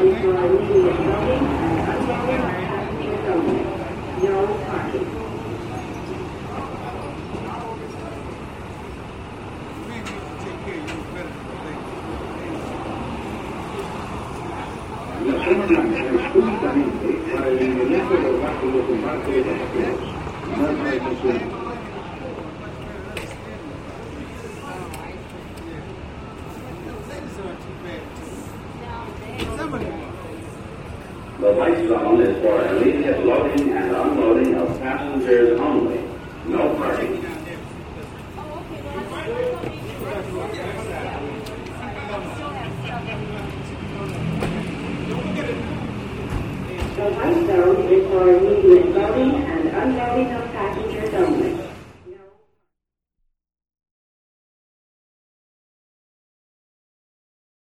is for immediate loading and unloading of passengers only. No parking. La zona blanca es únicamente para el inmediato rodaje de desembarque de pasajeros. No hay estacionamiento. The white zone is for immediate loading and unloading of passengers only. No parking. The white zone is for immediate loading and unloading of passengers only.